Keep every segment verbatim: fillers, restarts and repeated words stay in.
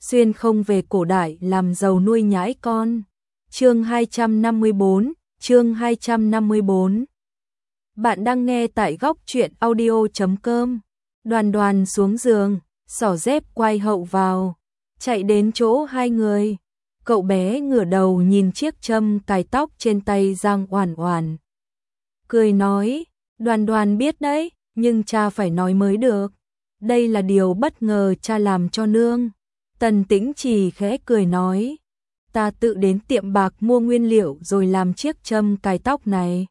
xuyên không về cổ đại làm giàu nuôi nhãi con. Chương hai trăm năm mươi bốn, chương hai trăm năm mươi bốn. Bạn đang nghe tại góc truyện audio chấm com. Đoàn Đoàn xuống giường, xỏ dép quay hậu vào, chạy đến chỗ hai người. Cậu bé ngửa đầu nhìn chiếc châm cài tóc trên tay Giang Oản Oản. Cười nói, Đoàn Đoàn biết đấy, nhưng cha phải nói mới được. Đây là điều bất ngờ cha làm cho nương. Tần Tĩnh Trì khẽ cười nói, ta tự đến tiệm bạc mua nguyên liệu rồi làm chiếc châm cài tóc này.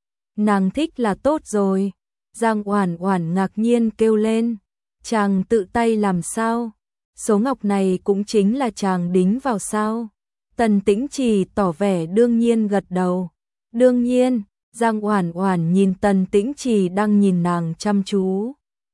Nàng thích là tốt rồi. Giang Oản Oản ngạc nhiên kêu lên, chàng tự tay làm sao? Số ngọc này cũng chính là chàng đính vào sao? Tần Tĩnh Trì tỏ vẻ đương nhiên gật đầu. Đương nhiên. Giang Oản Oản nhìn Tần Tĩnh Trì đang nhìn nàng chăm chú,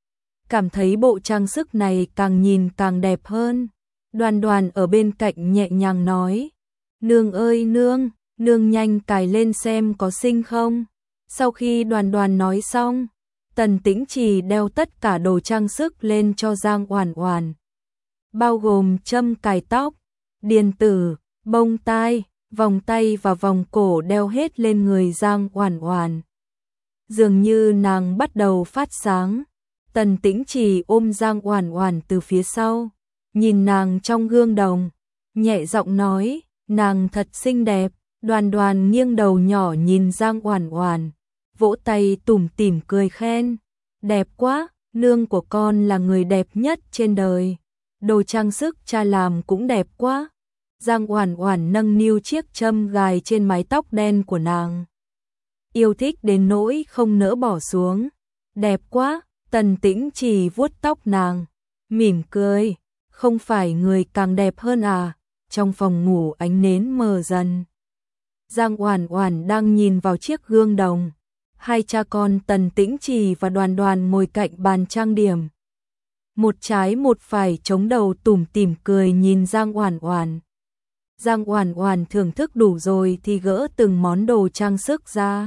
cảm thấy bộ trang sức này càng nhìn càng đẹp hơn. Đoàn Đoàn ở bên cạnh nhẹ nhàng nói, nương ơi nương, nương nhanh cài lên xem có xinh không. Sau khi Đoàn Đoàn nói xong, Tần Tĩnh Trì đeo tất cả đồ trang sức lên cho Giang Oản Oản, bao gồm châm cài tóc, điền tử, bông tai, vòng tay và vòng cổ đeo hết lên người Giang Oản Oản. Dường như nàng bắt đầu phát sáng. Tần Tĩnh Trì ôm Giang Oản Oản từ phía sau, nhìn nàng trong gương đồng, nhẹ giọng nói, nàng thật xinh đẹp. Đoàn Đoàn nghiêng đầu nhỏ nhìn Giang Oản Oản, vỗ tay tủm tỉm cười khen, đẹp quá, nương của con là người đẹp nhất trên đời. Đồ trang sức cha làm cũng đẹp quá. Giang Oản Oản nâng niu chiếc châm gài trên mái tóc đen của nàng, yêu thích đến nỗi không nỡ bỏ xuống. Đẹp quá. Tần Tĩnh Trì vuốt tóc nàng, mỉm cười, không phải người càng đẹp hơn à? Trong phòng ngủ ánh nến mờ dần. Giang Oản Oản đang nhìn vào chiếc gương đồng. Hai cha con Tần Tĩnh Trì và Đoàn Đoàn ngồi cạnh bàn trang điểm, một trái một phải chống đầu tủm tỉm cười nhìn Giang Oản Oản. Giang Oản Oản thưởng thức đủ rồi thì gỡ từng món đồ trang sức ra,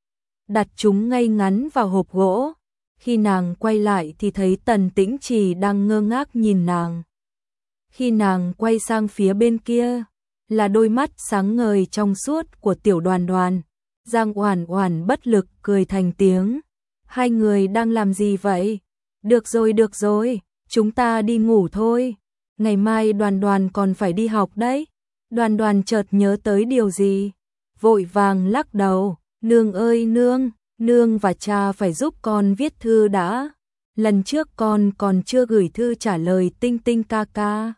đặt chúng ngay ngắn vào hộp gỗ. Khi nàng quay lại thì thấy Tần Tĩnh Trì đang ngơ ngác nhìn nàng. Khi nàng quay sang phía bên kia, là đôi mắt sáng ngời trong suốt của tiểu Đoàn Đoàn. Giang Oản Oản bất lực cười thành tiếng. Hai người đang làm gì vậy? Được rồi được rồi, chúng ta đi ngủ thôi. Ngày mai Đoàn Đoàn còn phải đi học đấy. Đoàn Đoàn chợt nhớ tới điều gì, vội vàng lắc đầu, nương ơi nương, nương và cha phải giúp con viết thư đã. Lần trước con còn chưa gửi thư trả lời Tinh Tinh ca ca.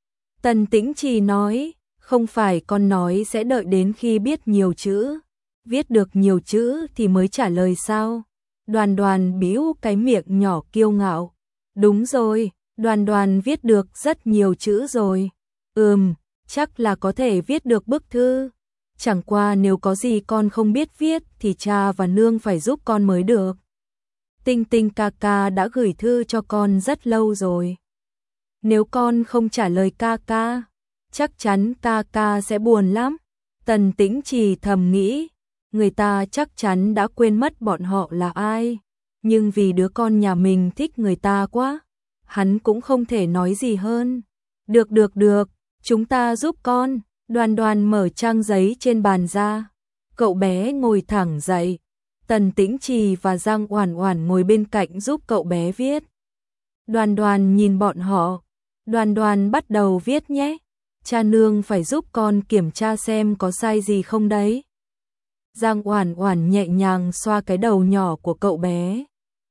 Tần Tĩnh Trì nói, không phải con nói sẽ đợi đến khi biết nhiều chữ, viết được nhiều chữ thì mới trả lời sao? Đoàn Đoàn bĩu cái miệng nhỏ kiêu ngạo. Đúng rồi, Đoàn Đoàn viết được rất nhiều chữ rồi. Ừm, chắc là có thể viết được bức thư. Chẳng qua nếu có gì con không biết viết thì cha và nương phải giúp con mới được. Tinh Tinh ca ca đã gửi thư cho con rất lâu rồi. Nếu con không trả lời ca ca, chắc chắn ca ca sẽ buồn lắm. Tần Tĩnh Trì thầm nghĩ, người ta chắc chắn đã quên mất bọn họ là ai. Nhưng vì đứa con nhà mình thích người ta quá, hắn cũng không thể nói gì hơn. Được được được, chúng ta giúp con. Đoàn Đoàn mở trang giấy trên bàn ra. Cậu bé ngồi thẳng dậy. Tần Tĩnh Trì và Giang Oản Oản ngồi bên cạnh giúp cậu bé viết. Đoàn Đoàn nhìn bọn họ. Đoàn Đoàn bắt đầu viết nhé. Cha nương phải giúp con kiểm tra xem có sai gì không đấy. Giang Oản Oản nhẹ nhàng xoa cái đầu nhỏ của cậu bé.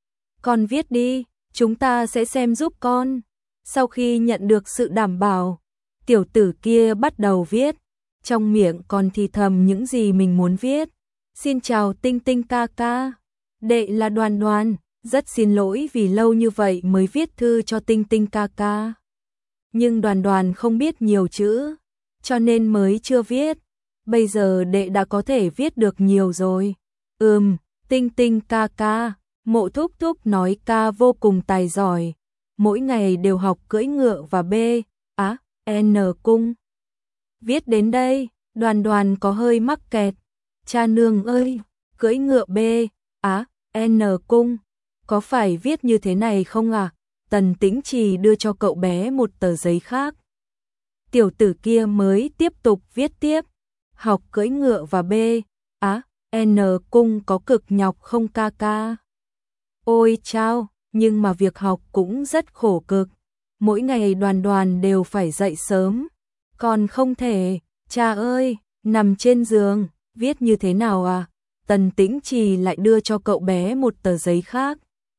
Con viết đi, chúng ta sẽ xem giúp con. Sau khi nhận được sự đảm bảo, tiểu tử kia bắt đầu viết, trong miệng còn thì thầm những gì mình muốn viết. Xin chào Tinh Tinh ca ca, đệ là Đoàn Đoàn, rất xin lỗi vì lâu như vậy mới viết thư cho Tinh Tinh ca ca. Nhưng Đoàn Đoàn không biết nhiều chữ, cho nên mới chưa viết. Bây giờ đệ đã có thể viết được nhiều rồi. Ừm, Tinh Tinh ca ca, Mộ thúc thúc nói ca vô cùng tài giỏi, mỗi ngày đều học cưỡi ngựa và b, á, n cung. Viết đến đây, Đoàn Đoàn có hơi mắc kẹt. Cha nương ơi, cưỡi ngựa b, á, n cung, có phải viết như thế này không à? Tần Tĩnh Trì đưa cho cậu bé một tờ giấy khác. Tiểu tử kia mới tiếp tục viết tiếp. Học cưỡi ngựa và B. Á, N cung có cực nhọc không ca ca? Ôi chao, nhưng mà việc học cũng rất khổ cực. Mỗi ngày Đoàn Đoàn đều phải dậy sớm. Còn không thể, cha ơi, nằm trên giường, viết như thế nào à? Tần Tĩnh Trì lại đưa cho cậu bé một tờ giấy khác.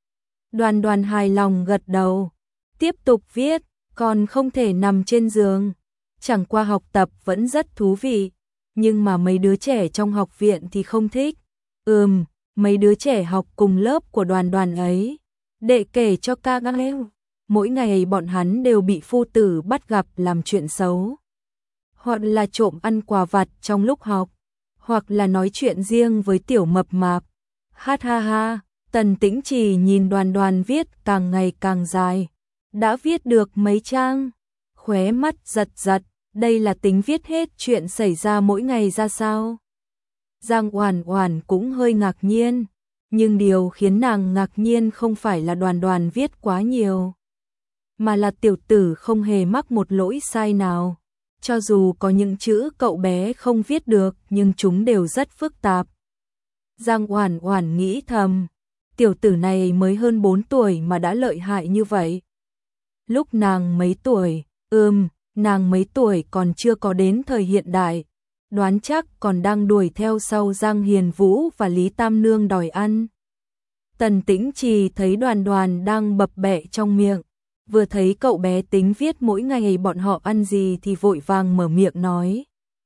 Đoàn Đoàn hài lòng gật đầu. Tiếp tục viết, còn không thể nằm trên giường. Chẳng qua học tập vẫn rất thú vị. Nhưng mà mấy đứa trẻ trong học viện thì không thích. Ừm, mấy đứa trẻ học cùng lớp của Đoàn Đoàn ấy. Đệ kể cho ca nghe. Mỗi ngày bọn hắn đều bị phu tử bắt gặp làm chuyện xấu. Hoặc là trộm ăn quà vặt trong lúc học. Hoặc là nói chuyện riêng với tiểu mập mạp. Hát ha ha, Tần Tĩnh Trì nhìn Đoàn Đoàn viết càng ngày càng dài. Đã viết được mấy trang. Khóe mắt giật giật, đây là tính viết hết chuyện xảy ra mỗi ngày ra sao? Giang Oản Oản cũng hơi ngạc nhiên. Nhưng điều khiến nàng ngạc nhiên không phải là Đoàn Đoàn viết quá nhiều. Mà là tiểu tử không hề mắc một lỗi sai nào. Cho dù có những chữ cậu bé không viết được nhưng chúng đều rất phức tạp. Giang Oản Oản nghĩ thầm, tiểu tử này mới hơn bốn tuổi mà đã lợi hại như vậy. Lúc nàng mấy tuổi, ừm, nàng mấy tuổi còn chưa có đến thời hiện đại, đoán chắc còn đang đuổi theo sau Giang Hiền Vũ và Lý Tam Nương đòi ăn. Tần Tĩnh Trì thấy Đoàn Đoàn đang bập bẹ trong miệng, vừa thấy cậu bé tính viết mỗi ngày bọn họ ăn gì thì vội vàng mở miệng nói.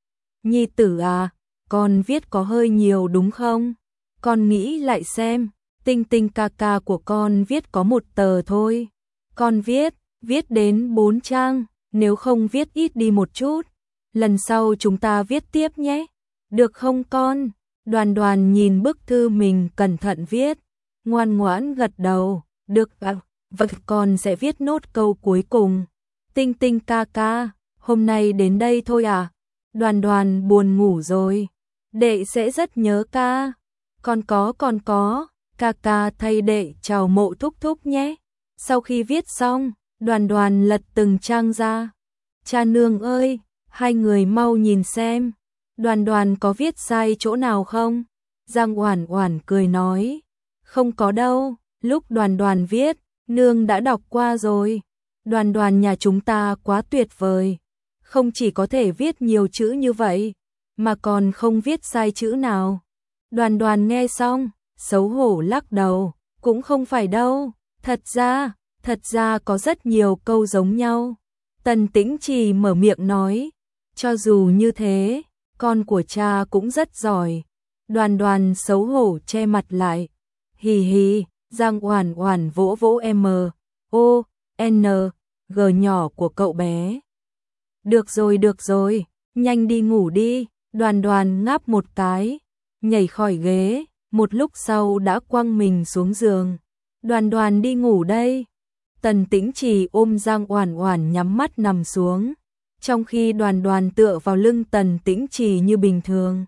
Nhi tử à, con viết có hơi nhiều đúng không? Con nghĩ lại xem, Tinh Tinh ca ca của con viết có một tờ thôi. Con viết, viết đến bốn trang, nếu không viết ít đi một chút. Lần sau chúng ta viết tiếp nhé. Được không con? Đoàn Đoàn nhìn bức thư mình cẩn thận viết, ngoan ngoãn gật đầu. Được ạ. Vậy con sẽ viết nốt câu cuối cùng. Tinh Tinh ca ca, hôm nay đến đây thôi à? Đoàn Đoàn buồn ngủ rồi. Đệ sẽ rất nhớ ca. Con có con có, ca ca thay đệ chào Mộ thúc thúc nhé. Sau khi viết xong, Đoàn Đoàn lật từng trang ra. Cha nương ơi, hai người mau nhìn xem. Đoàn Đoàn có viết sai chỗ nào không? Giang Oản Oản cười nói. Không có đâu, lúc Đoàn Đoàn viết, nương đã đọc qua rồi. Đoàn Đoàn nhà chúng ta quá tuyệt vời. Không chỉ có thể viết nhiều chữ như vậy, mà còn không viết sai chữ nào. Đoàn Đoàn nghe xong, xấu hổ lắc đầu. Cũng không phải đâu. Thật ra, thật ra có rất nhiều câu giống nhau. Tần Tĩnh Trì mở miệng nói. Cho dù như thế, con của cha cũng rất giỏi. Đoàn Đoàn xấu hổ che mặt lại. Hì hì. Giang Oản Oản vỗ vỗ M, O, N, G nhỏ của cậu bé. Được rồi được rồi, nhanh đi ngủ đi. Đoàn Đoàn ngáp một cái, nhảy khỏi ghế, một lúc sau đã quăng mình xuống giường. Đoàn Đoàn đi ngủ đây. Tần Tĩnh Trì ôm Giang Oản Oản nhắm mắt nằm xuống, trong khi Đoàn Đoàn tựa vào lưng Tần Tĩnh Trì như bình thường.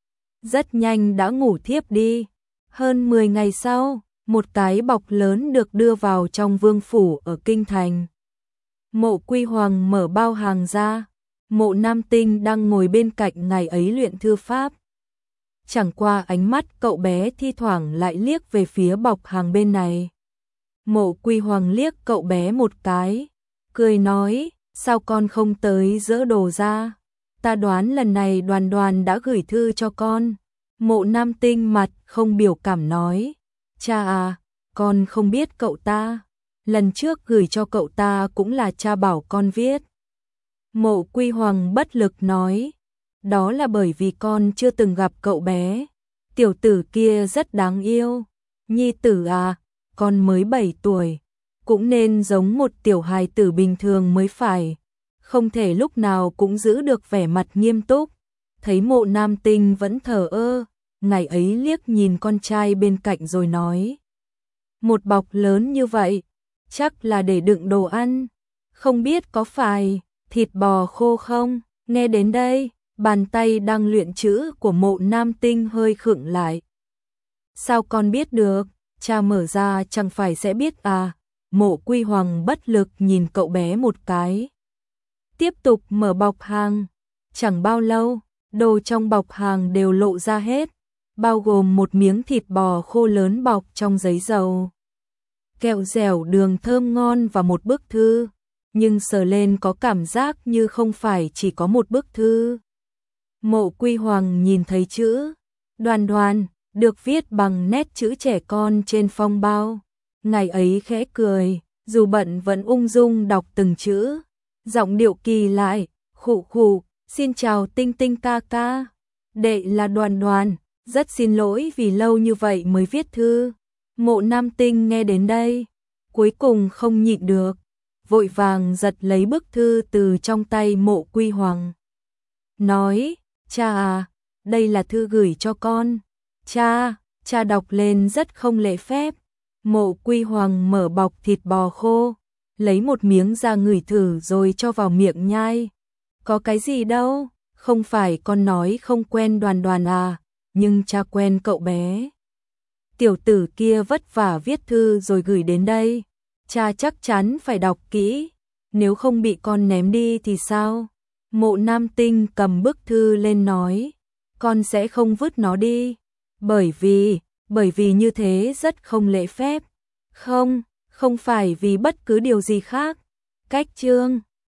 Rất nhanh đã ngủ thiếp đi. Hơn mười ngày sau, một cái bọc lớn được đưa vào trong vương phủ ở Kinh Thành. Mộ Quy Hoàng mở bao hàng ra, Mộ Nam Tinh đang ngồi bên cạnh ngài ấy luyện thư pháp. Chẳng qua ánh mắt cậu bé thi thoảng lại liếc về phía bọc hàng bên này. Mộ Quy Hoàng liếc cậu bé một cái, cười nói, sao con không tới dỡ đồ ra? Ta đoán lần này Đoàn Đoàn đã gửi thư cho con. Mộ Nam Tinh mặt không biểu cảm nói, cha à, con không biết cậu ta. Lần trước gửi cho cậu ta cũng là cha bảo con viết. Mộ Quy Hoàng bất lực nói, đó là bởi vì con chưa từng gặp cậu bé. Tiểu tử kia rất đáng yêu. Nhi tử à, con mới bảy tuổi, cũng nên giống một tiểu hài tử bình thường mới phải. Không thể lúc nào cũng giữ được vẻ mặt nghiêm túc. Thấy Mộ Nam Tinh vẫn thờ ơ, ngài ấy liếc nhìn con trai bên cạnh rồi nói, một bọc lớn như vậy, chắc là để đựng đồ ăn. Không biết có phải thịt bò khô không? Nghe đến đây, bàn tay đang luyện chữ của Mộ Nam Tinh hơi khựng lại. Sao con biết được? Cha mở ra chẳng phải sẽ biết à? Mộ Quy Hoàng bất lực nhìn cậu bé một cái. tiếp tục mở bọc hàng. Chẳng bao lâu, đồ trong bọc hàng đều lộ ra hết, bao gồm một miếng thịt bò khô lớn bọc trong giấy dầu, kẹo dẻo đường thơm ngon và một bức thư, nhưng sờ lên có cảm giác như không phải chỉ có một bức thư. Mộ Quy Hoàng nhìn thấy chữ Đoan Đoan được viết bằng nét chữ trẻ con trên phong bao, ngày ấy khẽ cười, dù bận vẫn ung dung đọc từng chữ, giọng điệu kỳ lại, khụ khụ, xin chào Tinh Tinh ca ca, đệ là Đoan Đoan, rất xin lỗi vì lâu như vậy mới viết thư. Mộ Nam Tinh nghe đến đây, cuối cùng không nhịn được, vội vàng giật lấy bức thư từ trong tay Mộ Quy Hoàng. Nói, cha à, đây là thư gửi cho con. Cha, cha đọc lên rất không lễ phép. Mộ Quy Hoàng mở bọc thịt bò khô, lấy một miếng ra ngửi thử rồi cho vào miệng nhai. Có cái gì đâu, không phải con nói không quen Đoan Đoan à, nhưng cha quen cậu bé. Tiểu tử kia vất vả viết thư rồi gửi đến đây, cha chắc chắn phải đọc kỹ, nếu không bị con ném đi thì sao? Mộ Nam Tinh cầm bức thư lên nói, con sẽ không vứt nó đi, bởi vì, bởi vì như thế rất không lễ phép. Không, không phải vì bất cứ điều gì khác. Cách chương